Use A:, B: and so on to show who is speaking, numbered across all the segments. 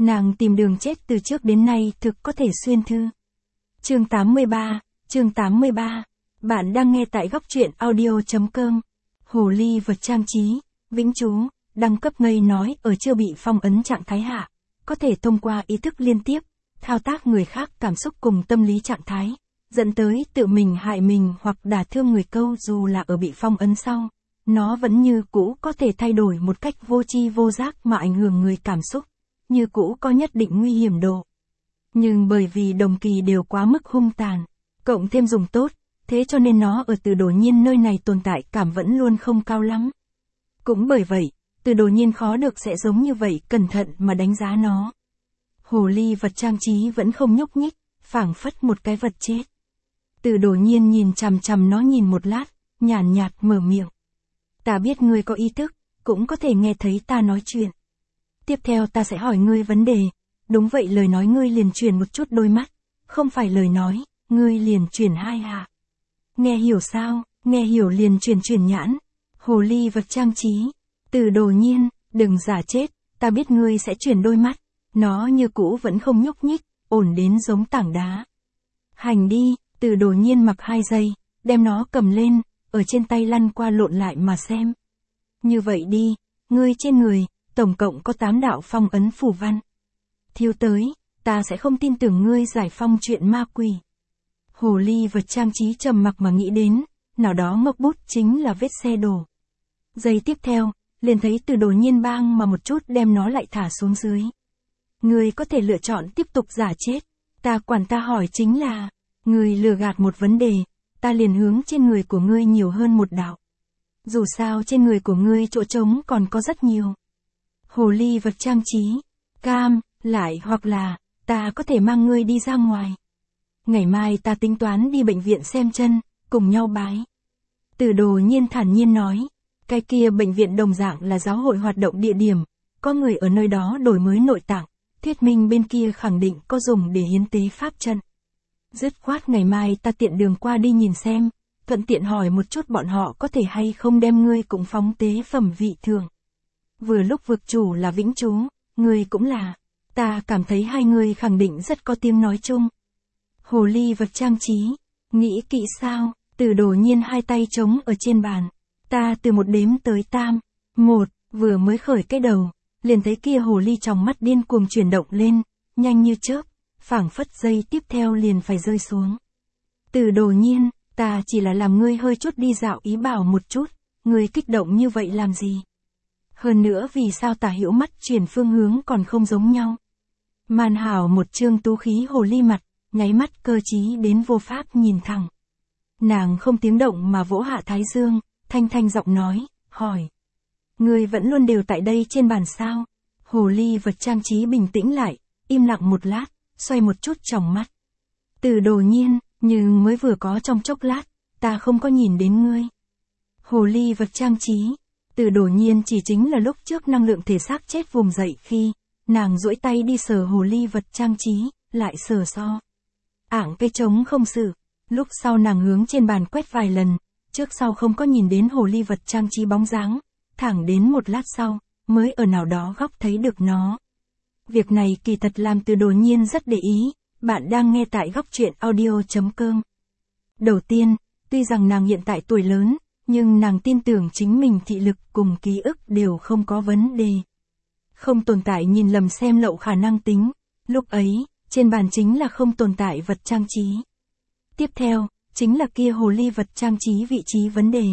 A: Nàng tìm đường chết từ trước đến nay thực có thể xuyên thư. Chương 83. Bạn đang nghe tại góc truyện audio.com. Hồ ly vật trang trí, vĩnh chú, đăng cấp ngây nói ở chưa bị phong ấn trạng thái hạ. Có thể thông qua ý thức liên tiếp, thao tác người khác cảm xúc cùng tâm lý trạng thái, dẫn tới tự mình hại mình hoặc đả thương người câu dù là ở bị phong ấn sau. Nó vẫn như cũ có thể thay đổi một cách vô tri vô giác mà ảnh hưởng người cảm xúc, như cũ có nhất định nguy hiểm độ. Nhưng bởi vì đồng kỳ đều quá mức hung tàn, cộng thêm dùng tốt, thế cho nên nó ở Từ Đồ Nhiên nơi này tồn tại cảm vẫn luôn không cao lắm. Cũng bởi vậy, Từ Đồ Nhiên khó được sẽ giống như vậy cẩn thận mà đánh giá nó. Hồ ly vật trang trí vẫn không nhúc nhích, phảng phất một cái vật chết. Từ Đồ Nhiên nhìn chằm chằm nó nhìn một lát, nhàn nhạt mở miệng. Ta biết ngươi có ý thức, cũng có thể nghe thấy ta nói chuyện. Tiếp theo ta sẽ hỏi ngươi vấn đề. Đúng vậy, lời nói ngươi liền chuyển một chút đôi mắt. Không phải lời nói, ngươi liền chuyển hai hạ. Nghe hiểu sao? Nghe hiểu liền chuyển nhãn. Hồ ly vật trang trí. Từ Đồ Nhiên, đừng giả chết, ta biết ngươi sẽ chuyển đôi mắt. Nó như cũ vẫn không nhúc nhích, ổn đến giống tảng đá. Hành đi. Từ Đồ Nhiên mặc 2 giây, đem nó cầm lên, ở trên tay lăn qua lộn lại mà xem. Như vậy đi, ngươi trên người, tổng cộng có 8 đạo phong ấn phù văn. Thiếu tới, ta sẽ không tin tưởng ngươi giải phong chuyện ma quỷ. Hồ ly vật trang trí trầm mặc mà nghĩ đến, nào đó ngốc bút chính là vết xe đổ. Giây tiếp theo, liền thấy Từ Đồ Nhiên bang mà một chút đem nó lại thả xuống dưới. Ngươi có thể lựa chọn tiếp tục giả chết, ta quản, ta hỏi chính là, ngươi lừa gạt một vấn đề, ta liền hướng trên người của ngươi nhiều hơn một đạo. Dù sao trên người của ngươi chỗ trống còn có rất nhiều. Hồ ly vật trang trí, cam, lại hoặc là, ta có thể mang ngươi đi ra ngoài. Ngày mai ta tính toán đi bệnh viện xem chân, cùng nhau bái. Từ Đồ Nhiên thản nhiên nói, cái kia bệnh viện đồng dạng là giáo hội hoạt động địa điểm, có người ở nơi đó đổi mới nội tạng, thuyết minh bên kia khẳng định có dùng để hiến tế pháp trận. Dứt khoát ngày mai ta tiện đường qua đi nhìn xem, thuận tiện hỏi một chút bọn họ có thể hay không đem ngươi cũng phóng tế phẩm vị thường. Vừa lúc vực chủ là vĩnh chú, ngươi cũng là, ta cảm thấy hai người khẳng định rất có tiếng nói chung. Hồ ly vật trang trí, nghĩ kỹ sao? Từ Đồ Nhiên 2 tay trống ở trên bàn, ta từ 1 đếm tới tam. 1, vừa mới khởi cái đầu, liền thấy kia hồ ly trong mắt điên cuồng chuyển động lên, nhanh như chớp, phảng phất giây tiếp theo liền phải rơi xuống. Từ Đồ Nhiên, ta chỉ là làm ngươi hơi chút đi dạo ý bảo một chút, ngươi kích động như vậy làm gì? Hơn nữa vì sao tả hữu mắt chuyển phương hướng còn không giống nhau? Màn hảo một trương tú khí hồ ly mặt, nháy mắt cơ trí đến vô pháp nhìn thẳng. Nàng không tiếng động mà vỗ hạ thái dương, thanh giọng nói, hỏi. Ngươi vẫn luôn đều tại đây trên bàn sao? Hồ ly vật trang trí bình tĩnh lại, im lặng một lát, xoay một chút tròng mắt. Từ Đồ Nhiên, nhưng mới vừa có trong chốc lát, ta không có nhìn đến ngươi. Hồ ly vật trang trí, Từ Đồ Nhiên chỉ chính là lúc trước năng lượng thể xác chết vùng dậy khi, nàng duỗi tay đi sờ hồ ly vật trang trí, lại sờ so. Ảng cây trống không xử, lúc sau nàng hướng trên bàn quét vài lần, trước sau không có nhìn đến hồ ly vật trang trí bóng dáng, thẳng đến một lát sau, mới ở nào đó góc thấy được nó. Việc này kỳ thật làm Từ Đồ Nhiên rất để ý, bạn đang nghe tại góc truyện audio.com. Đầu tiên, tuy rằng nàng hiện tại tuổi lớn, nhưng nàng tin tưởng chính mình thị lực cùng ký ức đều không có vấn đề. Không tồn tại nhìn lầm xem lậu khả năng tính, lúc ấy, trên bàn chính là không tồn tại vật trang trí. Tiếp theo, chính là kia hồ ly vật trang trí vị trí vấn đề.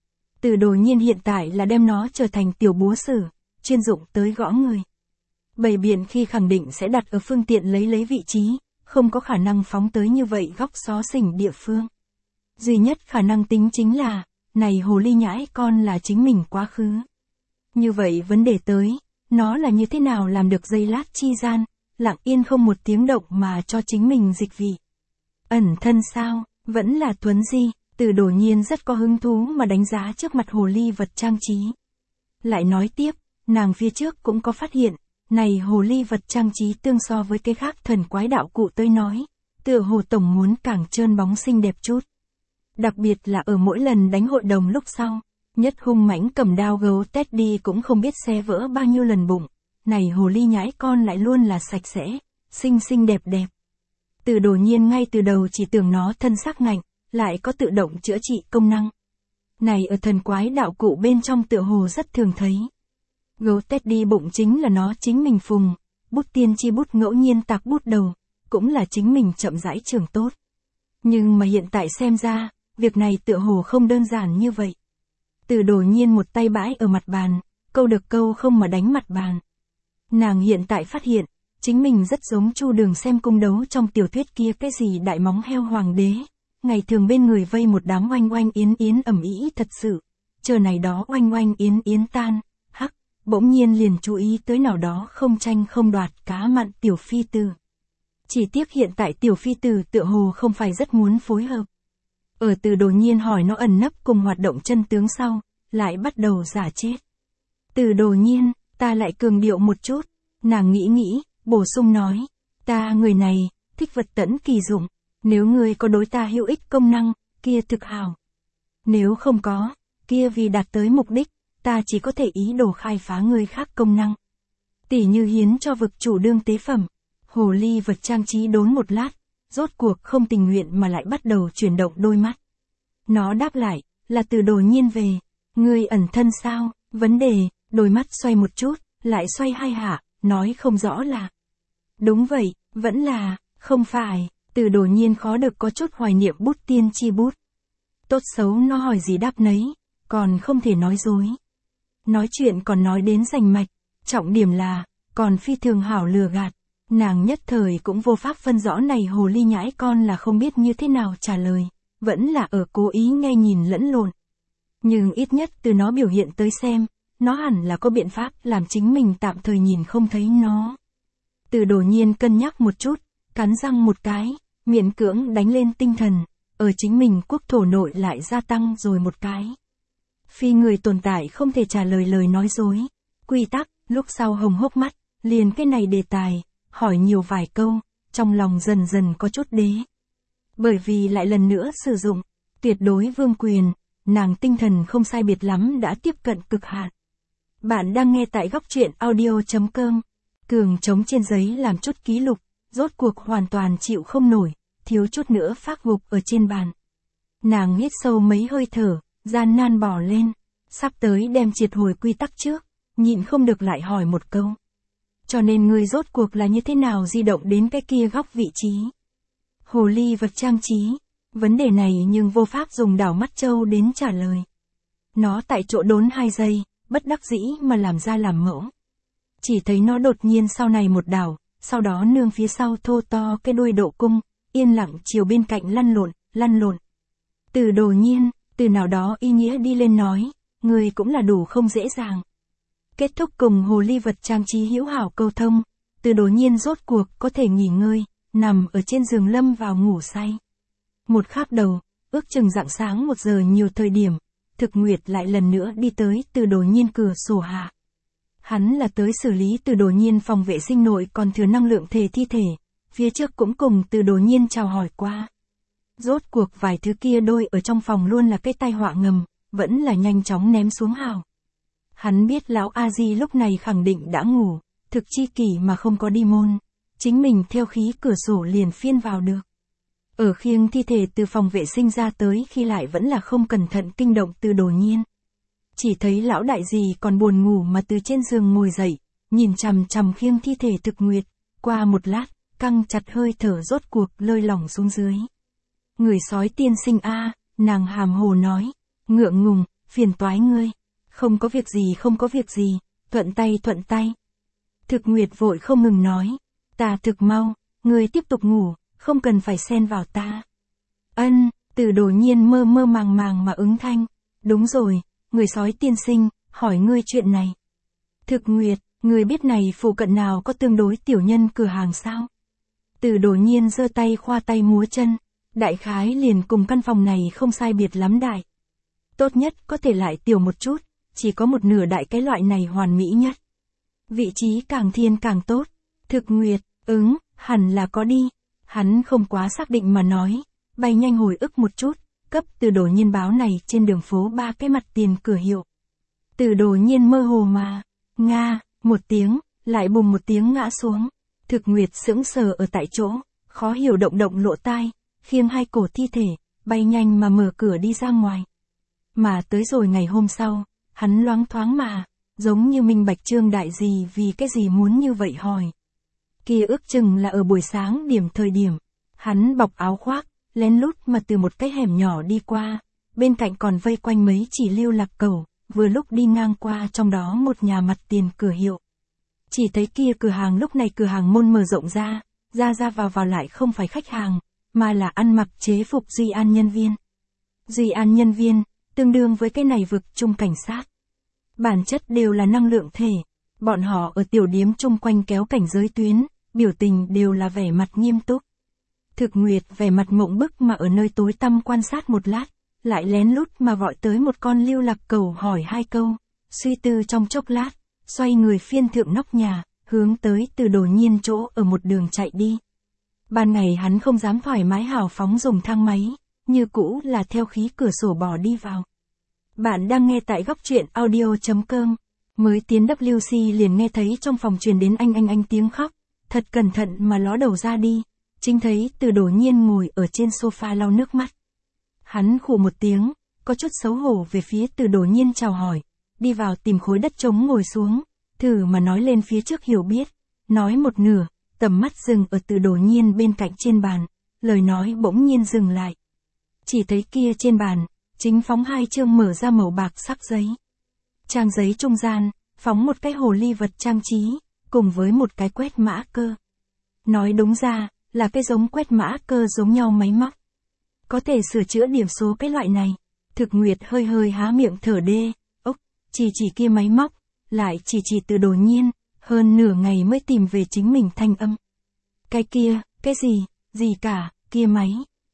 A: Từ Đồ Nhiên hiện tại là đem nó trở thành tiểu búa sử, chuyên dụng tới gõ người. Bày biện khi khẳng định sẽ đặt ở phương tiện lấy vị trí, không có khả năng phóng tới như vậy góc xó xỉnh địa phương. Duy nhất khả năng tính chính là, này hồ ly nhãi con là chính mình quá khứ. Như vậy vấn đề tới, nó là như thế nào làm được giây lát chi gian, lặng yên không một tiếng động mà cho chính mình dịch vị. Ẩn thân sao, vẫn là thuấn di, Từ Đồ Nhiên rất có hứng thú mà đánh giá trước mặt hồ ly vật trang trí. Lại nói tiếp, nàng phía trước cũng có phát hiện, này hồ ly vật trang trí tương so với cái khác thần quái đạo cụ tới nói, tựa hồ tổng muốn càng trơn bóng xinh đẹp chút. Đặc biệt là ở mỗi lần đánh hội đồng lúc sau, nhất hung mãnh cầm đao gấu Teddy cũng không biết xé vỡ bao nhiêu lần bụng, này hồ ly nhãi con lại luôn là sạch sẽ, xinh xinh đẹp đẹp. Từ Đồ Nhiên ngay từ đầu chỉ tưởng nó thân sắc ngạnh, lại có tự động chữa trị công năng. Này ở thần quái đạo cụ bên trong tựa hồ rất thường thấy. Gấu Teddy bụng chính là nó chính mình phùng, bút tiên tri bút ngẫu nhiên tạc bút đầu, cũng là chính mình chậm rãi trưởng tốt. Nhưng mà hiện tại xem ra, việc này tựa hồ không đơn giản như vậy. Từ Đồ Nhiên một tay bãi ở mặt bàn, câu được câu không mà đánh mặt bàn. Nàng hiện tại phát hiện, chính mình rất giống Chu Đường xem cung đấu trong tiểu thuyết kia cái gì đại móng heo hoàng đế. Ngày thường bên người vây một đám oanh oanh yến yến ầm ĩ thật sự. Chờ này đó oanh oanh yến yến tan, hắc, bỗng nhiên liền chú ý tới nào đó không tranh không đoạt cá mặn tiểu phi tử. Chỉ tiếc hiện tại tiểu phi tử tựa hồ không phải rất muốn phối hợp. Ở Từ Đồ Nhiên hỏi nó ẩn nấp cùng hoạt động chân tướng sau, lại bắt đầu giả chết. Từ Đồ Nhiên, ta lại cường điệu một chút, nàng nghĩ, bổ sung nói, ta người này, thích vật tẫn kỳ dụng, nếu ngươi có đối ta hữu ích công năng, kia thực hảo. Nếu không có, kia vì đạt tới mục đích, ta chỉ có thể ý đồ khai phá người khác công năng. Tỉ như hiến cho vực chủ đương tế phẩm, hồ ly vật trang trí đốn một lát, rốt cuộc không tình nguyện mà lại bắt đầu chuyển động đôi mắt. Nó đáp lại, là Từ Đồ Nhiên về, ngươi ẩn thân sao, vấn đề, đôi mắt xoay một chút, lại xoay hai hạ, nói không rõ là. Đúng vậy, vẫn là, không phải, Từ Đồ Nhiên khó được có chút hoài niệm bút tiên tri bút. Tốt xấu nó hỏi gì đáp nấy, còn không thể nói dối. Nói chuyện còn nói đến rành mạch, trọng điểm là, còn phi thường hảo lừa gạt. Nàng nhất thời cũng vô pháp phân rõ này hồ ly nhãi con là không biết như thế nào trả lời, vẫn là ở cố ý nghe nhìn lẫn lộn. Nhưng ít nhất từ nó biểu hiện tới xem, nó hẳn là có biện pháp làm chính mình tạm thời nhìn không thấy nó. Từ Đồ Nhiên cân nhắc một chút, cắn răng một cái, miễn cưỡng đánh lên tinh thần, ở chính mình quốc thổ nội lại gia tăng rồi một cái. Phi người tồn tại không thể trả lời lời nói dối. Quy tắc, lúc sau hồng hốc mắt, liền cái này đề tài, hỏi nhiều vài câu, trong lòng dần dần có chút đế. Bởi vì lại lần nữa sử dụng, tuyệt đối vương quyền, nàng tinh thần không sai biệt lắm đã tiếp cận cực hạn. Bạn đang nghe tại góc truyện audio.com. Cường trống trên giấy làm chút ký lục, rốt cuộc hoàn toàn chịu không nổi, thiếu chút nữa phác gục ở trên bàn. Nàng hít sâu mấy hơi thở, gian nan bỏ lên, sắp tới đem triệt hồi quy tắc trước, nhịn không được lại hỏi một câu. Cho nên ngươi rốt cuộc là như thế nào di động đến cái kia góc vị trí? Hồ ly vật trang trí, vấn đề này nhưng vô pháp dùng đảo mắt trâu đến trả lời. Nó tại chỗ đốn 2 giây, bất đắc dĩ mà làm ra làm mẫu. Chỉ thấy nó đột nhiên sau này một đảo, sau đó nương phía sau thô to cái đuôi độ cung, yên lặng chiều bên cạnh lăn lộn. Từ Đồ Nhiên, từ nào đó ý nghĩa đi lên nói, người cũng là đủ không dễ dàng. Kết thúc cùng hồ ly vật trang trí hữu hảo câu thông, Từ Đồ Nhiên rốt cuộc có thể nghỉ ngơi, nằm ở trên giường lâm vào ngủ say. Một khắc đầu, ước chừng rạng sáng 1 giờ nhiều thời điểm, Thực Nguyệt lại lần nữa đi tới Từ Đồ Nhiên cửa sổ hạ. Hắn là tới xử lý Từ Đồ Nhiên phòng vệ sinh nội còn thừa năng lượng thể thi thể, phía trước cũng cùng Từ Đồ Nhiên chào hỏi qua. Rốt cuộc vài thứ kia đôi ở trong phòng luôn là cái tai họa ngầm, vẫn là nhanh chóng ném xuống hào. Hắn biết lão A-di lúc này khẳng định đã ngủ, thực chi kỷ mà không có đi môn, chính mình theo khí cửa sổ liền phiên vào được. Ở khiêng thi thể từ phòng vệ sinh ra tới khi lại vẫn là không cẩn thận kinh động Từ Đồ Nhiên. Chỉ thấy lão đại gì còn buồn ngủ mà từ trên giường ngồi dậy, nhìn chằm chằm khiêng thi thể Thực Nguyệt, qua một lát, căng chặt hơi thở rốt cuộc lơi lỏng xuống dưới. Người sói tiên sinh a, nàng hàm hồ nói, ngượng ngùng, phiền toái ngươi, không có việc gì, thuận tay. Thực Nguyệt vội không ngừng nói, ta thực mau, ngươi tiếp tục ngủ, không cần phải xen vào ta. Ân, Từ Đồ Nhiên mơ mơ màng mà ứng thanh, đúng rồi, người sói tiên sinh, hỏi ngươi chuyện này. Thực Nguyệt, ngươi biết này phụ cận nào có tương đối tiểu nhân cửa hàng sao? Từ Đồ Nhiên giơ tay khoa tay múa chân, đại khái liền cùng căn phòng này không sai biệt lắm đại. Tốt nhất có thể lại tiểu một chút, chỉ có một nửa đại cái loại này hoàn mỹ nhất. Vị trí càng thiên càng tốt. Thực Nguyệt, hẳn là có đi. Hắn không quá xác định mà nói, bay nhanh hồi ức một chút, cấp Từ Đồ Nhiên báo này trên đường phố 3 cái mặt tiền cửa hiệu. Từ Đồ Nhiên mơ hồ mà, nga, một tiếng, lại bùng một tiếng ngã xuống. Thực Nguyệt sững sờ ở tại chỗ, khó hiểu động động lỗ tai, khiêng hai cổ thi thể, bay nhanh mà mở cửa đi ra ngoài. Mà tới rồi ngày hôm sau, hắn loáng thoáng mà, giống như minh bạch Trương Đại gì vì cái gì muốn như vậy hỏi. Kia ước chừng là ở buổi sáng thời điểm, hắn bọc áo khoác, lén lút mà từ một cái hẻm nhỏ đi qua, bên cạnh còn vây quanh mấy chỉ lưu lạc cẩu, vừa lúc đi ngang qua trong đó một nhà mặt tiền cửa hiệu. Chỉ thấy kia cửa hàng lúc này cửa hàng môn mở rộng ra vào lại không phải khách hàng, mà là ăn mặc chế phục Duy An nhân viên. Duy An nhân viên, tương đương với cái này vực chung cảnh sát. Bản chất đều là năng lượng thể, bọn họ ở tiểu điếm chung quanh kéo cảnh giới tuyến, biểu tình đều là vẻ mặt nghiêm túc. Thực Nguyệt vẻ mặt mộng bức mà ở nơi tối tăm quan sát một lát, lại lén lút mà gọi tới một con lưu lạc cẩu hỏi hai câu, suy tư trong chốc lát, xoay người phiên thượng nóc nhà, hướng tới Từ Đồ Nhiên chỗ ở một đường chạy đi. Ban ngày hắn không dám thoải mái hào phóng dùng thang máy, như cũ là theo khí cửa sổ bò đi vào. Bạn đang nghe tại góc truyện audio.com. Mới tiến WC liền nghe thấy trong phòng truyền đến anh tiếng khóc, thật cẩn thận mà ló đầu ra đi, chính thấy Từ Đồ Nhiên ngồi ở trên sofa lau nước mắt. Hắn khụ một tiếng, có chút xấu hổ về phía Từ Đồ Nhiên chào hỏi, đi vào tìm khối đất trống ngồi xuống, thử mà nói lên phía trước hiểu biết, nói một nửa, tầm mắt dừng ở Từ Đồ Nhiên bên cạnh trên bàn, lời nói bỗng nhiên dừng lại. Chỉ thấy kia trên bàn, chính phóng hai chương mở ra màu bạc sắc giấy. Trang giấy trung gian, phóng một cái hồ ly vật trang trí, cùng với một cái quét mã cơ. Nói đúng ra, là cái giống quét mã cơ giống nhau máy móc. Có thể sửa chữa điểm số cái loại này. Thực Nguyệt hơi há miệng thở đê, chỉ kia máy móc, lại chỉ Từ Đồ Nhiên, hơn nửa ngày mới tìm về chính mình thanh âm. Cái kia, cái gì cả, kia máy,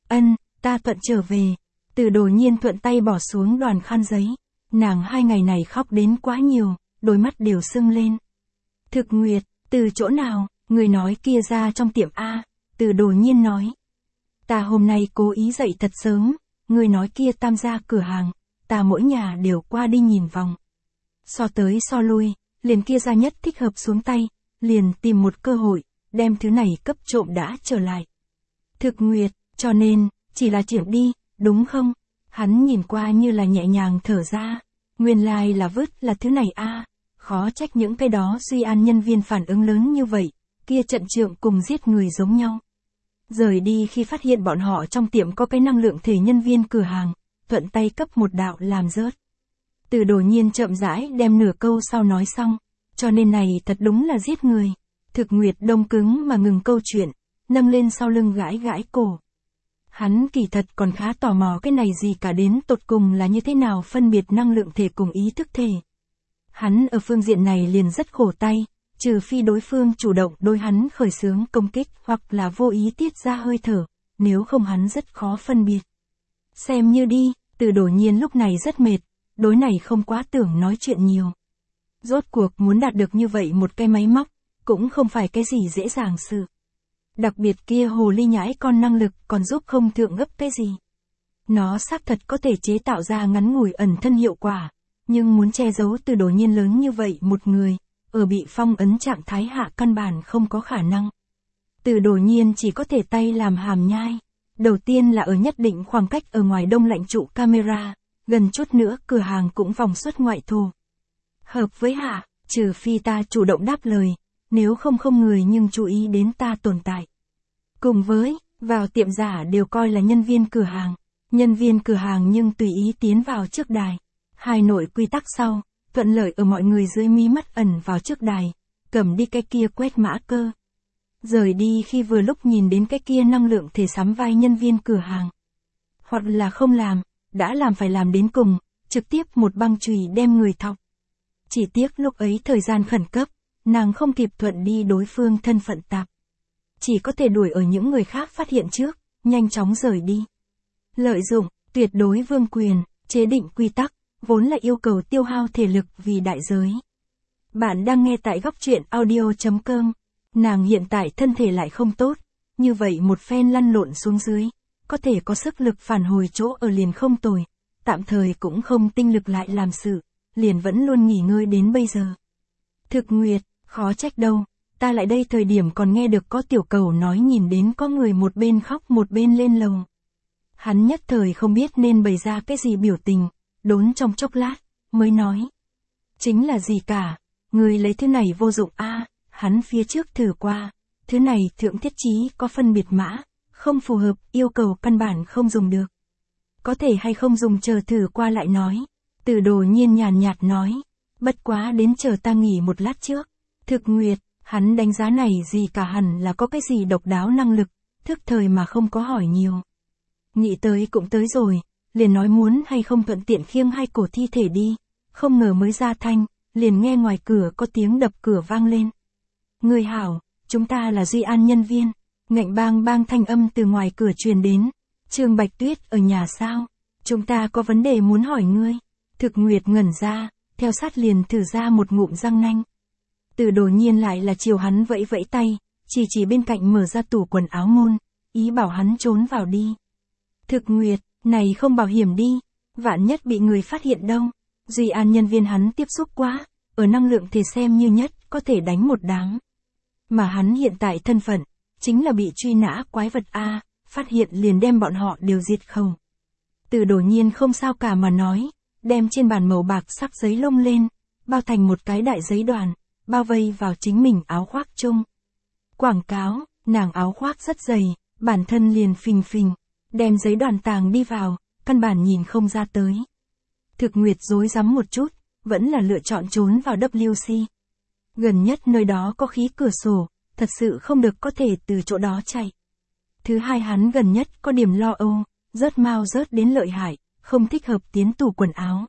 A: ta thuận trở về. Từ Đồ Nhiên thuận tay bỏ xuống đoàn khăn giấy, nàng 2 ngày này khóc đến quá nhiều, đôi mắt đều sưng lên. Thực Nguyệt, từ chỗ nào, người nói kia ra trong tiệm A, Từ Đồ Nhiên nói. Ta hôm nay cố ý dậy thật sớm, người nói kia tam gia cửa hàng, ta mỗi nhà đều qua đi nhìn vòng. So tới so lui, liền kia ra nhất thích hợp xuống tay, liền tìm một cơ hội, đem thứ này cấp trộm đã trở lại. Thực Nguyệt, cho nên, chỉ là chuyển đi, đúng không? Hắn nhìn qua như là nhẹ nhàng thở ra, nguyên lai là vứt là thứ này a, khó trách những cái đó Duy An nhân viên phản ứng lớn như vậy, kia trận trượng cùng giết người giống nhau. Rời đi khi phát hiện bọn họ trong tiệm có cái năng lượng thể nhân viên cửa hàng, thuận tay cấp một đạo làm rớt. Từ Đồ Nhiên chậm rãi đem nửa câu sau nói xong, cho nên này thật đúng là giết người. Thực Nguyệt đông cứng mà ngừng câu chuyện, nâng lên sau lưng gãi cổ. Hắn kỳ thật còn khá tò mò cái này gì cả đến tột cùng là như thế nào phân biệt năng lượng thể cùng ý thức thể. Hắn ở phương diện này liền rất khổ tay, trừ phi đối phương chủ động đối hắn khởi xướng công kích hoặc là vô ý tiết ra hơi thở, nếu không hắn rất khó phân biệt. Xem như đi, Từ Đồ Nhiên lúc này rất mệt, đối này không quá tưởng nói chuyện nhiều. Rốt cuộc muốn đạt được như vậy một cái máy móc, cũng không phải cái gì dễ dàng sự. Đặc biệt kia hồ ly nhãi con năng lực còn giúp không thượng gấp cái gì. Nó xác thật có thể chế tạo ra ngắn ngủi ẩn thân hiệu quả, nhưng muốn che giấu Từ Đồ Nhiên lớn như vậy một người, ở bị phong ấn trạng thái hạ căn bản không có khả năng. Từ Đồ Nhiên chỉ có thể tay làm hàm nhai. Đầu tiên là ở nhất định khoảng cách ở ngoài đông lạnh trụ camera, gần chút nữa cửa hàng cũng vòng xuất ngoại thù. Hợp với hạ, trừ phi ta chủ động đáp lời, nếu không người nhưng chú ý đến ta tồn tại. Cùng với, vào tiệm giả đều coi là nhân viên cửa hàng nhưng tùy ý tiến vào trước đài. Hai nội quy tắc sau, thuận lợi ở mọi người dưới mí mắt ẩn vào trước đài, cầm đi cái kia quét mã cơ. Rời đi khi vừa lúc nhìn đến cái kia năng lượng thể sắm vai nhân viên cửa hàng. Hoặc là không làm, đã làm phải làm đến cùng, trực tiếp một băng chùy đem người thọc. Chỉ tiếc lúc ấy thời gian khẩn cấp, nàng không kịp thuận đi đối phương thân phận tạp. Chỉ có thể đuổi ở những người khác phát hiện trước, nhanh chóng rời đi. Lợi dụng, tuyệt đối vương quyền, chế định quy tắc, vốn là yêu cầu tiêu hao thể lực vì đại giới. Bạn đang nghe tại góc truyện audio.com. Nàng hiện tại thân thể lại không tốt, như vậy một phen lăn lộn xuống dưới, có thể có sức lực phản hồi chỗ ở liền không tồi, tạm thời cũng không tinh lực lại làm sự, liền vẫn luôn nghỉ ngơi đến bây giờ. Thực Nguyệt, Khó trách đâu, ta lại đây thời điểm còn nghe được có tiểu cầu nói nhìn đến có người một bên khóc một bên lên lầu. Hắn nhất thời không biết nên bày ra cái gì biểu tình, đốn trong chốc lát, mới nói. Chính là gì cả, người lấy thứ này vô dụng a. Hắn phía trước thử qua, thứ này thượng thiết chí có phân biệt mã, không phù hợp, yêu cầu căn bản không dùng được. Có thể hay không dùng chờ thử qua lại nói. Từ Đồ Nhiên nhàn nhạt nói, bất quá đến chờ ta nghỉ một lát trước. Thực Nguyệt, hắn đánh giá này gì cả hẳn là có cái gì độc đáo năng lực, thức thời mà không có hỏi nhiều. Nghĩ tới cũng tới rồi, liền nói muốn hay không thuận tiện khiêng hai cổ thi thể đi, không ngờ mới ra thanh, liền nghe ngoài cửa có tiếng đập cửa vang lên. Người hảo, chúng ta là Duy An nhân viên, ngạnh bang bang thanh âm từ ngoài cửa truyền đến. Trương Bạch Tuyết ở nhà sao? Chúng ta có vấn đề muốn hỏi ngươi. Thực Nguyệt ngẩn ra, theo sát liền thử ra một ngụm răng nanh. Từ Đồ Nhiên lại là chiều hắn vẫy vẫy tay, chỉ bên cạnh mở ra tủ quần áo môn, ý bảo hắn trốn vào đi. Thực Nguyệt, này không bảo hiểm đi, vạn nhất bị người phát hiện đâu. Duy An nhân viên hắn tiếp xúc quá, ở năng lượng thì xem như nhất có thể đánh một đáng. Mà hắn hiện tại thân phận, chính là bị truy nã quái vật A, phát hiện liền đem bọn họ đều diệt không. Từ Đồ Nhiên không sao cả mà nói, đem trên bàn màu bạc sắc giấy lông lên, bao thành một cái đại giấy đoàn, bao vây vào chính mình áo khoác chung. Quảng cáo, nàng áo khoác rất dày, bản thân liền phình phình, đem giấy đoàn tàng đi vào, căn bản nhìn không ra tới. Thực Nguyệt rối rắm một chút, vẫn là lựa chọn trốn vào WC. Gần nhất nơi đó có khí cửa sổ, thật sự không được có thể từ chỗ đó chạy. Thứ hai hắn gần nhất có điểm lo âu, rớt mau rớt đến lợi hại, không thích hợp tiến tủ quần áo.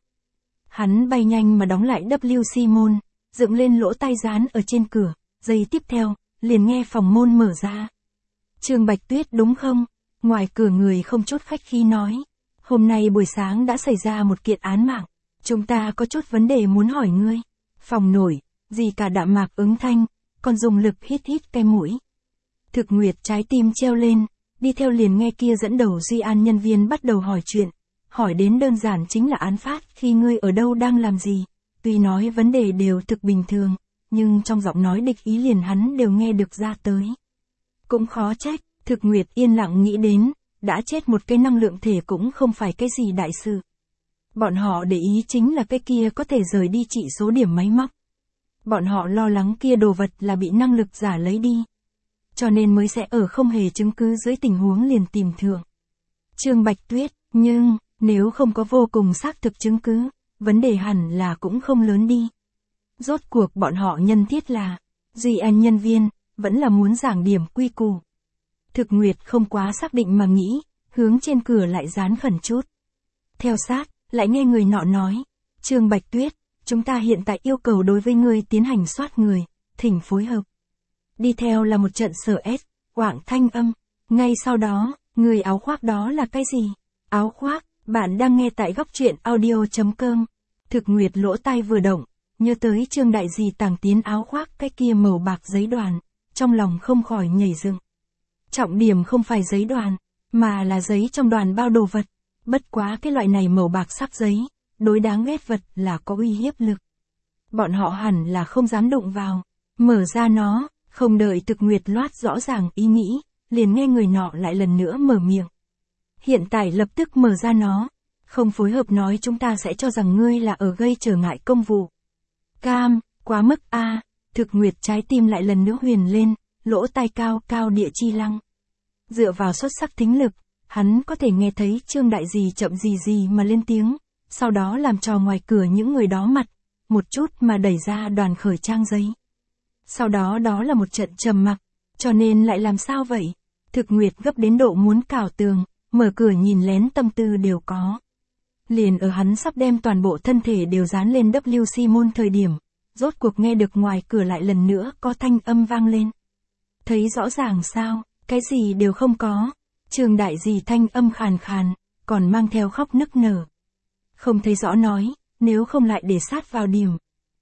A: Hắn bay nhanh mà đóng lại WC môn, dựng lên lỗ tai dán ở trên cửa, giây tiếp theo, liền nghe phòng môn mở ra. Trương Bạch Tuyết đúng không? Ngoài cửa người không chút khách khí nói. Hôm nay buổi sáng đã xảy ra một kiện án mạng, chúng ta có chút vấn đề muốn hỏi ngươi. Phòng nổi, gì cả đạm mạc ứng thanh, còn dùng lực hít cái mũi. Thực Nguyệt trái tim treo lên, đi theo liền nghe kia dẫn đầu Duy An nhân viên bắt đầu hỏi chuyện. Hỏi đến đơn giản chính là án phát khi ngươi ở đâu đang làm gì. Tuy nói vấn đề đều thực bình thường, nhưng trong giọng nói địch ý liền hắn đều nghe được ra tới. Cũng khó trách, Thực Nguyệt yên lặng nghĩ đến, đã chết một cái năng lượng thể cũng không phải cái gì đại sự. Bọn họ để ý chính là cái kia có thể rời đi trị số điểm máy móc. Bọn họ lo lắng kia đồ vật là bị năng lực giả lấy đi. Cho nên mới sẽ ở không hề chứng cứ dưới tình huống liền tìm thượng. Trương Bạch Tuyết, nhưng, nếu không có vô cùng xác thực chứng cứ, vấn đề hẳn là cũng không lớn đi. Rốt cuộc bọn họ nhân thiết là, Duy An nhân viên, vẫn là muốn giảng điểm quy củ. Thực Nguyệt không quá xác định mà nghĩ, hướng trên cửa lại dán khẩn chút. Theo sát, lại nghe người nọ nói, Trương Bạch Tuyết, chúng ta hiện tại yêu cầu đối với ngươi tiến hành soát người, thỉnh phối hợp. Đi theo là một trận sở ép, quảng thanh âm. Ngay sau đó, người áo khoác đó là cái gì? Áo khoác, bạn đang nghe tại góc truyện audio.com. Thực Nguyệt lỗ tai vừa động, nhớ tới Trương Đại Dì tàng tiến áo khoác cái kia màu bạc giấy đoàn, trong lòng không khỏi nhảy dựng. Trọng điểm không phải giấy đoàn, mà là giấy trong đoàn bao đồ vật. Bất quá cái loại này màu bạc sắc giấy, đối đáng ghét vật là có uy hiếp lực. Bọn họ hẳn là không dám đụng vào, mở ra nó, không đợi Thực Nguyệt loát rõ ràng ý nghĩ, liền nghe người nọ lại lần nữa mở miệng. Hiện tại lập tức mở ra nó, không phối hợp nói chúng ta sẽ cho rằng ngươi là ở gây trở ngại công vụ. Cam, quá mức a. Thực Nguyệt trái tim lại lần nữa huyền lên, lỗ tai cao cao địa chi lăng. Dựa vào xuất sắc thính lực, hắn có thể nghe thấy Trương Đại Dì chậm gì mà lên tiếng, sau đó làm trò ngoài cửa những người đó mặt, một chút mà đẩy ra đoàn khởi trang giấy. Sau đó đó là một trận trầm mặc, cho nên lại làm sao vậy? Thực Nguyệt gấp đến độ muốn cào tường, mở cửa nhìn lén tâm tư đều có. Liền ở hắn sắp đem toàn bộ thân thể đều dán lên WC môn thời điểm, rốt cuộc nghe được ngoài cửa lại lần nữa có thanh âm vang lên. Thấy rõ ràng sao, cái gì đều không có. Trương Đại Dì thanh âm khàn khàn, còn mang theo khóc nức nở. Không thấy rõ nói, nếu không lại để sát vào điểm.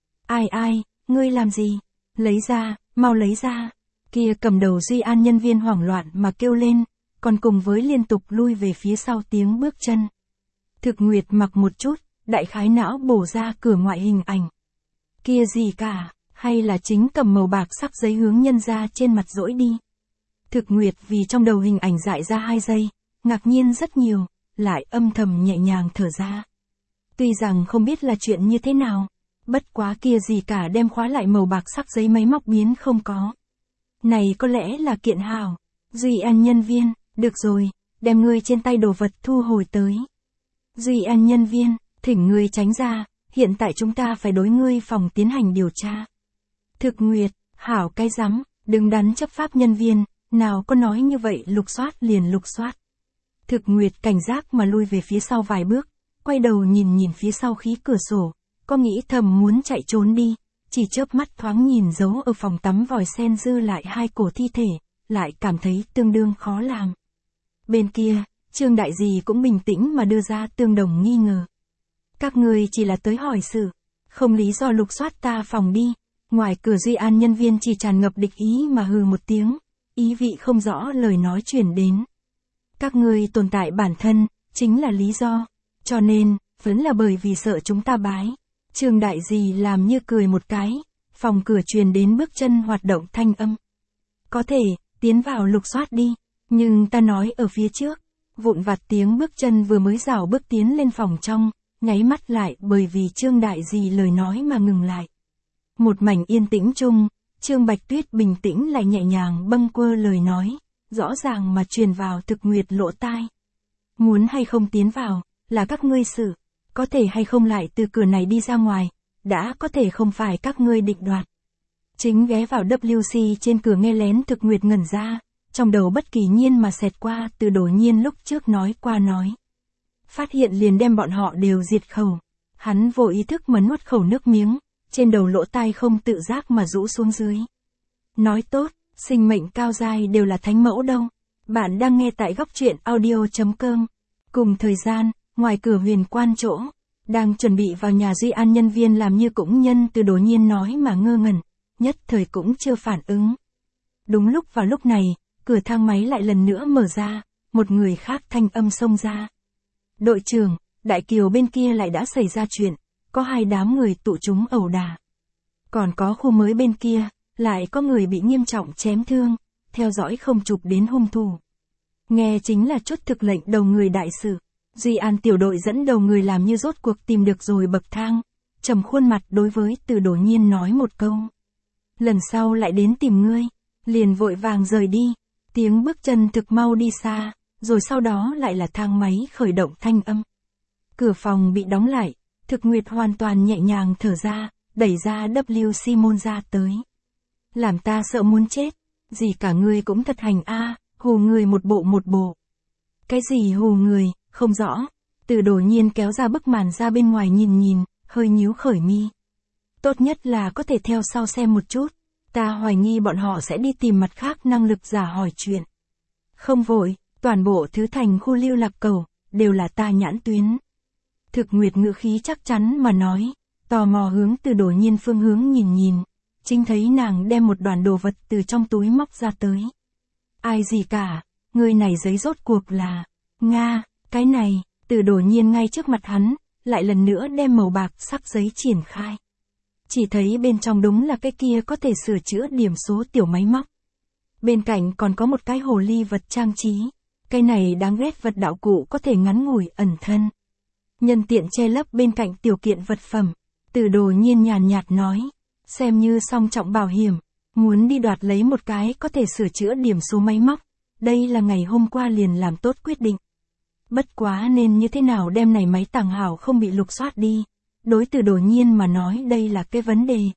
A: Ai, ngươi làm gì? Lấy ra, mau lấy ra. Kia cầm đầu Duy An nhân viên hoảng loạn mà kêu lên, còn cùng với liên tục lui về phía sau tiếng bước chân. Thực Nguyệt mặc một chút, đại khái não bổ ra cửa ngoại hình ảnh. Kia gì cả, hay là chính cầm màu bạc sắc giấy hướng nhân ra trên mặt dỗi đi. Thực Nguyệt vì trong đầu hình ảnh dại ra 2 giây, ngạc nhiên rất nhiều, lại âm thầm nhẹ nhàng thở ra. Tuy rằng không biết là chuyện như thế nào, bất quá kia gì cả đem khóa lại màu bạc sắc giấy máy móc biến không có. Này có lẽ là kiện hảo. Duy An nhân viên, được rồi, đem ngươi trên tay đồ vật thu hồi tới. Duy An nhân viên, thỉnh ngươi tránh ra, hiện tại chúng ta phải đối ngươi phòng tiến hành điều tra. Thực Nguyệt, hảo cái rắm, đứng đắn chấp pháp nhân viên, nào có nói như vậy lục soát liền lục soát. Thực Nguyệt cảnh giác mà lui về phía sau vài bước, quay đầu nhìn phía sau khí cửa sổ, có nghĩ thầm muốn chạy trốn đi, chỉ chớp mắt thoáng nhìn dấu ở phòng tắm vòi sen dư lại 2 cổ thi thể, lại cảm thấy tương đương khó làm. Bên kia, Trương Đại Dì cũng bình tĩnh mà đưa ra tương đồng nghi ngờ. Các người chỉ là tới hỏi sự, không lý do lục soát ta phòng đi. Ngoài cửa Duy An nhân viên chỉ tràn ngập địch ý mà hừ một tiếng, ý vị không rõ lời nói truyền đến. Các người tồn tại bản thân, chính là lý do, cho nên, vẫn là bởi vì sợ chúng ta bái. Trương Đại Dì làm như cười một cái, phòng cửa truyền đến bước chân hoạt động thanh âm. Có thể, tiến vào lục soát đi, nhưng ta nói ở phía trước, vụn vặt tiếng bước chân vừa mới rảo bước tiến lên phòng trong, nháy mắt lại bởi vì Trương Đại Dì lời nói mà ngừng lại. Một mảnh yên tĩnh chung, Trương Bạch Tuyết bình tĩnh lại nhẹ nhàng bâng quơ lời nói, rõ ràng mà truyền vào Thực Nguyệt lỗ tai. Muốn hay không tiến vào, là các ngươi sự, có thể hay không lại từ cửa này đi ra ngoài, đã có thể không phải các ngươi định đoạt. Chính ghé vào WC trên cửa nghe lén Thực Nguyệt ngẩn ra, trong đầu bất kỳ nhiên mà xẹt qua từ Đỗ Nhiên lúc trước nói qua nói. Phát hiện liền đem bọn họ đều diệt khẩu. Hắn vô ý thức mà nuốt khẩu nước miếng, trên đầu lỗ tai không tự giác mà rũ xuống dưới. Nói tốt, sinh mệnh cao giai đều là thánh mẫu đâu. Bạn đang nghe tại góc truyện audio.com. Cùng thời gian, ngoài cửa Huyền Quan chỗ, đang chuẩn bị vào nhà Duy An nhân viên làm như cũng nhân từ Đỗ Nhiên nói mà ngơ ngẩn, nhất thời cũng chưa phản ứng. Đúng lúc vào lúc này, cửa thang máy lại lần nữa mở ra, một người khác thanh âm xông ra. Đội trưởng, Đại Kiều bên kia lại đã xảy ra chuyện, có 2 đám người tụ chúng ẩu đả. Còn có khu mới bên kia, lại có người bị nghiêm trọng chém thương, theo dõi không chụp đến hung thủ. Nghe chính là chút thực lệnh đầu người đại sự. Duy An tiểu đội dẫn đầu người làm như rốt cuộc tìm được rồi bậc thang, trầm khuôn mặt đối với Từ Đỗ Nhiên nói một câu. Lần sau lại đến tìm ngươi, liền vội vàng rời đi, tiếng bước chân thực mau đi xa, rồi sau đó lại là thang máy khởi động thanh âm. Cửa phòng bị đóng lại, Thực Nguyệt hoàn toàn nhẹ nhàng thở ra, đẩy ra WC môn ra tới. Làm ta sợ muốn chết, gì cả ngươi cũng thật hành a, hù người một bộ. Cái gì hù người, không rõ. Từ Đỗ Nhiên kéo ra bức màn ra bên ngoài nhìn, hơi nhíu khởi mi. Tốt nhất là có thể theo sau xem một chút, ta hoài nghi bọn họ sẽ đi tìm mặt khác năng lực giả hỏi chuyện. Không vội, toàn bộ thứ thành khu lưu lạc cầu, đều là ta nhãn tuyến. Thực Nguyệt ngữ khí chắc chắn mà nói, tò mò hướng Từ Đỗ Nhiên phương hướng nhìn, chính thấy nàng đem một đoàn đồ vật từ trong túi móc ra tới. Ai gì cả, người này giấy rốt cuộc là, Nga, cái này, Từ Đỗ Nhiên ngay trước mặt hắn, lại lần nữa đem màu bạc sắc giấy triển khai. Chỉ thấy bên trong đúng là cái kia có thể sửa chữa điểm số tiểu máy móc. Bên cạnh còn có một cái hồ ly vật trang trí, cái này đáng ghét vật đạo cụ có thể ngắn ngủi ẩn thân. Nhân tiện che lấp bên cạnh tiểu kiện vật phẩm, Từ Đỗ Nhiên nhàn nhạt nói, xem như song trọng bảo hiểm, muốn đi đoạt lấy một cái có thể sửa chữa điểm số máy móc, đây là ngày hôm qua liền làm tốt quyết định. Bất quá nên như thế nào đem này máy tàng hảo không bị lục soát đi, đối Từ Đỗ Nhiên mà nói đây là cái vấn đề.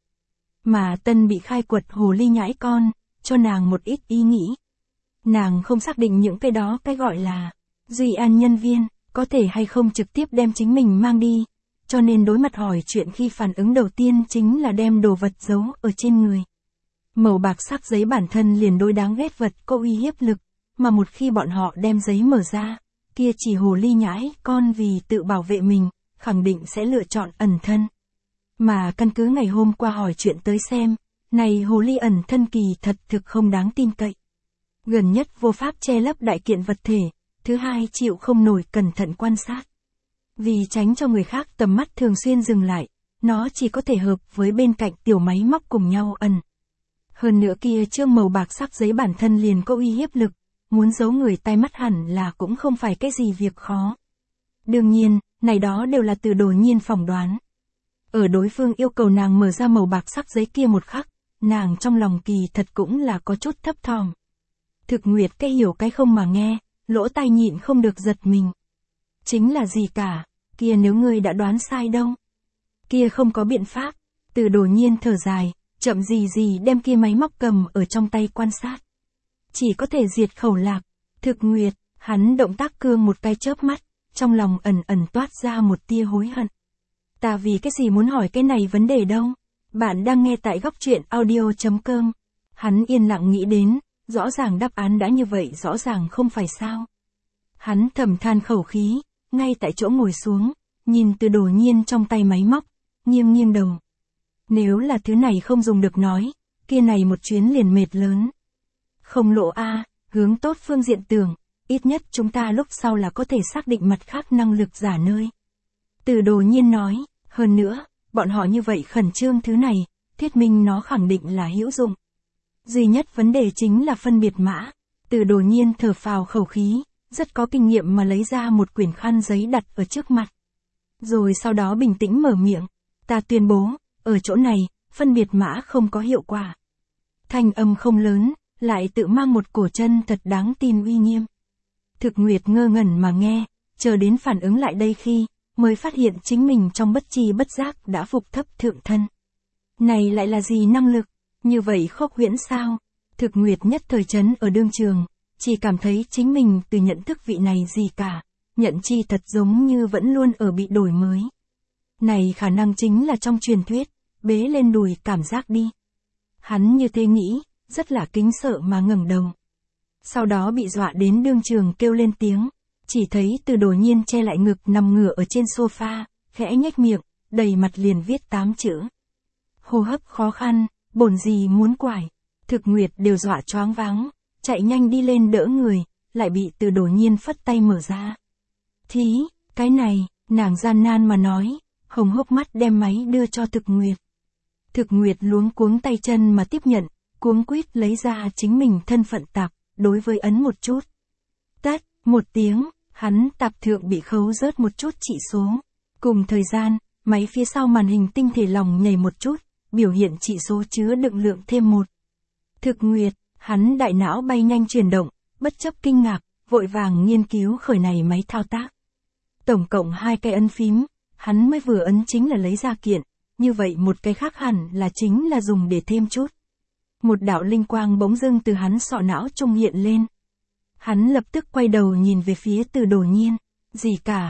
A: Mà tân bị khai quật hồ ly nhãi con, cho nàng một ít ý nghĩ. Nàng không xác định những cái đó cái gọi là Duy An nhân viên, có thể hay không trực tiếp đem chính mình mang đi, cho nên đối mặt hỏi chuyện khi phản ứng đầu tiên chính là đem đồ vật giấu ở trên người. Màu bạc sắc giấy bản thân liền đối đáng ghét vật có uy hiếp lực, mà một khi bọn họ đem giấy mở ra, kia chỉ hồ ly nhãi con vì tự bảo vệ mình, khẳng định sẽ lựa chọn ẩn thân. Mà căn cứ ngày hôm qua hỏi chuyện tới xem, này hồ ly ẩn thân kỳ thật thực không đáng tin cậy. Gần nhất vô pháp che lấp đại kiện vật thể, thứ hai chịu không nổi cẩn thận quan sát. Vì tránh cho người khác tầm mắt thường xuyên dừng lại, nó chỉ có thể hợp với bên cạnh tiểu máy móc cùng nhau ẩn. Hơn nữa kia chương màu bạc sắc giấy bản thân liền có uy hiếp lực, muốn giấu người tai mắt hẳn là cũng không phải cái gì việc khó. Đương nhiên, này đó đều là Từ Đồ Nhiên phỏng đoán. Ở đối phương yêu cầu nàng mở ra màu bạc sắc giấy kia một khắc, nàng trong lòng kỳ thật cũng là có chút thấp thỏm. Thực Nguyệt cái hiểu cái không mà nghe, lỗ tai nhịn không được giật mình. Chính là gì cả, kia nếu ngươi đã đoán sai đâu. Kia không có biện pháp, Từ Đồ Nhiên thở dài, chậm gì đem kia máy móc cầm ở trong tay quan sát. Chỉ có thể diệt khẩu lạc. Thực Nguyệt, hắn động tác cương một cái chớp mắt, trong lòng ẩn ẩn toát ra một tia hối hận. Ta vì cái gì muốn hỏi cái này vấn đề đâu? Bạn đang nghe tại góc truyện audio.com. Hắn yên lặng nghĩ đến, rõ ràng đáp án đã như vậy rõ ràng không phải sao. Hắn thầm than khẩu khí, ngay tại chỗ ngồi xuống, nhìn Từ Đồ Nhiên trong tay máy móc, nghiêng đầu. Nếu là thứ này không dùng được nói, kia này một chuyến liền mệt lớn. Không lộ a, hướng tốt phương diện tưởng, ít nhất chúng ta lúc sau là có thể xác định mặt khác năng lực giả nơi. Từ Đồ Nhiên nói, hơn nữa, bọn họ như vậy khẩn trương thứ này, thuyết minh nó khẳng định là hữu dụng. Duy nhất vấn đề chính là phân biệt mã. Từ Đồ Nhiên thở phào khẩu khí, rất có kinh nghiệm mà lấy ra một quyển khăn giấy đặt ở trước mặt. Rồi sau đó bình tĩnh mở miệng, ta tuyên bố, ở chỗ này, phân biệt mã không có hiệu quả. Thanh âm không lớn, lại tự mang một cổ chân thật đáng tin uy nghiêm. Thực Nguyệt ngơ ngẩn mà nghe, chờ đến phản ứng lại đây khi, mới phát hiện chính mình trong bất tri bất giác đã phục thấp thượng thân. Này lại là gì năng lực, như vậy khốc huyễn sao? Thực Nguyệt nhất thời chấn ở đương trường, chỉ cảm thấy chính mình từ nhận thức vị này gì cả, nhận chi thật giống như vẫn luôn ở bị đổi mới. Này khả năng chính là trong truyền thuyết, bế lên đùi cảm giác đi. Hắn như thế nghĩ, rất là kính sợ mà ngẩng đầu. Sau đó bị dọa đến đương trường kêu lên tiếng, chỉ thấy Từ Đồ Nhiên che lại ngực nằm ngửa ở trên sofa, khẽ nhếch miệng, đầy mặt liền viết 8 chữ. Hô hấp khó khăn, bổn gì muốn quải. Thực Nguyệt đều dọa choáng váng, chạy nhanh đi lên đỡ người, lại bị Từ Đồ Nhiên phất tay mở ra. Thí, cái này, nàng gian nan mà nói, hồng hốc mắt đem máy đưa cho Thực Nguyệt. Thực Nguyệt luống cuống tay chân mà tiếp nhận, cuống quýt lấy ra chính mình thân phận tạp, đối với ấn một chút. Tát, một tiếng, hắn tạp thượng bị khấu rớt một chút chỉ số. Cùng thời gian, máy phía sau màn hình tinh thể lòng nhảy một chút, biểu hiện chỉ số chứa đựng lượng thêm 1. Thực Nguyệt, hắn đại não bay nhanh chuyển động, bất chấp kinh ngạc, vội vàng nghiên cứu khởi này máy thao tác. Tổng cộng 2 cái ấn phím, hắn mới vừa ấn chính là lấy ra kiện, như vậy một cái khác hẳn là chính là dùng để thêm chút. Một đạo linh quang bỗng dưng từ hắn sọ não trung hiện lên. Hắn lập tức quay đầu nhìn về phía Từ Đồ Nhiên, gì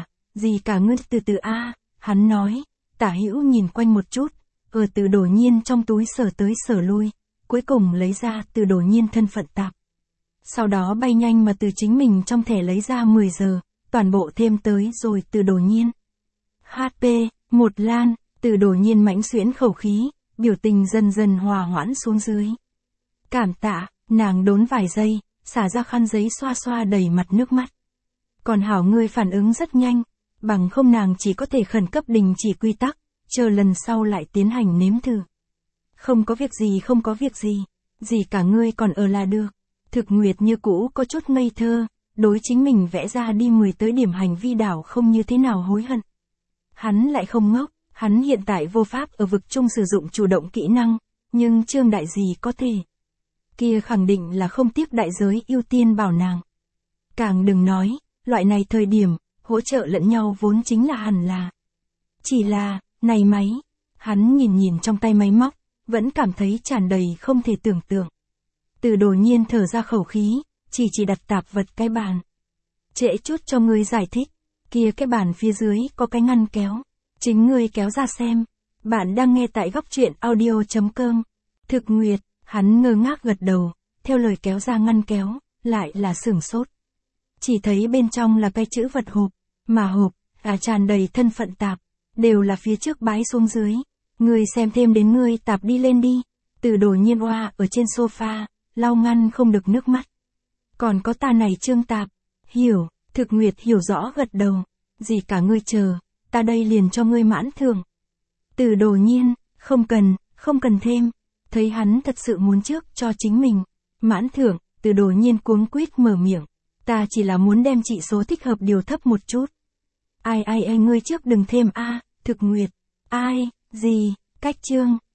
A: cả ngươi từ từ a, hắn nói, tả hữu nhìn quanh một chút, ở Từ Đồ Nhiên trong túi sở tới sở lui, cuối cùng lấy ra Từ Đồ Nhiên thân phận tạp. Sau đó bay nhanh mà từ chính mình trong thẻ lấy ra 10 giờ, toàn bộ thêm tới rồi Từ Đồ Nhiên. HP, một lan, Từ Đồ Nhiên mãnh xuyễn khẩu khí, biểu tình dần dần hòa hoãn xuống dưới. Cảm tạ, nàng đốn vài giây, xả ra khăn giấy xoa xoa đầy mặt nước mắt. Còn hảo ngươi phản ứng rất nhanh, bằng không nàng chỉ có thể khẩn cấp đình chỉ quy tắc, chờ lần sau lại tiến hành nếm thử. Không có việc gì cả ngươi còn ở là được. Thực Nguyệt như cũ có chút ngây thơ, đối chính mình vẽ ra đi 10 tới điểm hành vi đảo không như thế nào hối hận. Hắn lại không ngốc, hắn hiện tại vô pháp ở vực chung sử dụng chủ động kỹ năng, nhưng Trương Đại gì có thể. Kia khẳng định là không tiếc đại giới ưu tiên bảo nàng. Càng đừng nói, loại này thời điểm, hỗ trợ lẫn nhau vốn chính là hẳn là. Chỉ là, này máy, hắn nhìn trong tay máy móc, vẫn cảm thấy tràn đầy không thể tưởng tượng. Từ Đồ Nhiên thở ra khẩu khí, chỉ đặt tạp vật cái bàn. Trễ chút cho ngươi giải thích, kia cái bàn phía dưới có cái ngăn kéo, chính ngươi kéo ra xem. Bạn đang nghe tại góc truyện audio.com. Thực Nguyệt, hắn ngơ ngác gật đầu, theo lời kéo ra ngăn kéo, lại là sửng sốt. Chỉ thấy bên trong là cái chữ vật hộp, mà hộp, tràn đầy thân phận tạp, đều là phía trước bái xuống dưới. Ngươi xem thêm đến ngươi tạp đi lên đi. Từ Đồ Nhiên oa ở trên sofa, lau ngăn không được nước mắt. Còn có ta này trương tạp. Hiểu, Thực Nguyệt hiểu rõ gật đầu. Gì cả ngươi chờ, ta đây liền cho ngươi mãn thưởng. Từ Đồ Nhiên, không cần thêm. Thấy hắn thật sự muốn trước cho chính mình. Mãn thưởng, Từ Đồ Nhiên cuống quýt mở miệng. Ta chỉ là muốn đem trị số thích hợp điều thấp một chút. Ai ngươi trước đừng thêm a, Thực Nguyệt. Ai, gì, cách chương.